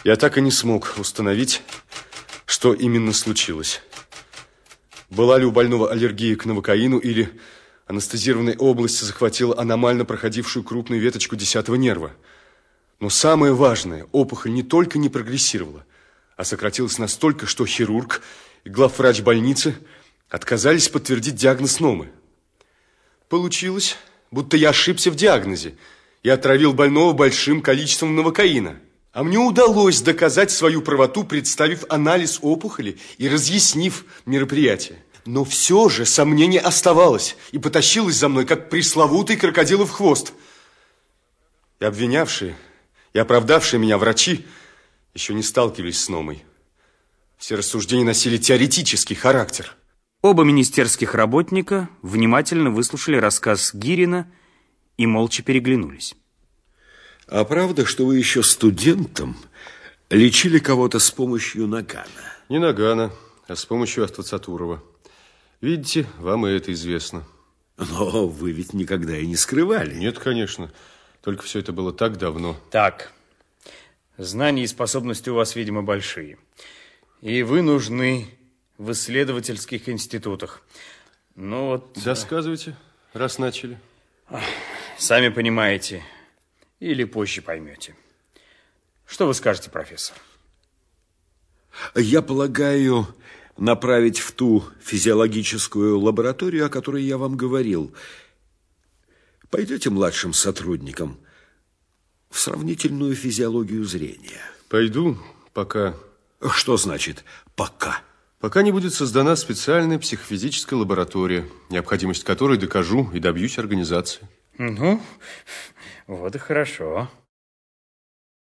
Я так и не смог установить, что именно случилось. Была ли у больного аллергия к новокаину или анестезированная область захватила аномально проходившую крупную веточку 10-го нерва. Но самое важное, опухоль не только не прогрессировала, а сократилась настолько, что хирург и главврач больницы отказались подтвердить диагноз Номы. Получилось, будто я ошибся в диагнозе и отравил больного большим количеством новокаина. А мне удалось доказать свою правоту, представив анализ опухоли и разъяснив мероприятие. Но все же сомнение оставалось и потащилось за мной, как пресловутый крокодилов хвост. И обвинявшие, и оправдавшие меня врачи еще не сталкивались с Номой. Все рассуждения носили теоретический характер. Оба министерских работника внимательно выслушали рассказ Гирина и молча переглянулись. А правда, что вы еще студентом лечили кого-то с помощью нагана? Не нагана, а с помощью Аствацатурова. Видите, вам и это известно. Но вы ведь никогда и не скрывали. Нет, конечно. Только все это было так давно. Так, знания и способности у вас, видимо, большие. И вы нужны в исследовательских институтах. Ну вот... Досказывайте, раз начали. Сами понимаете, или позже поймете. Что вы скажете, профессор? Я полагаю, направить в ту физиологическую лабораторию, о которой я вам говорил. Пойдете младшим сотрудникам в сравнительную физиологию зрения? Пойду, пока... Что значит «пока»? Пока не будет создана специальная психофизическая лаборатория, необходимость которой докажу и добьюсь организации. Ну, вот и хорошо.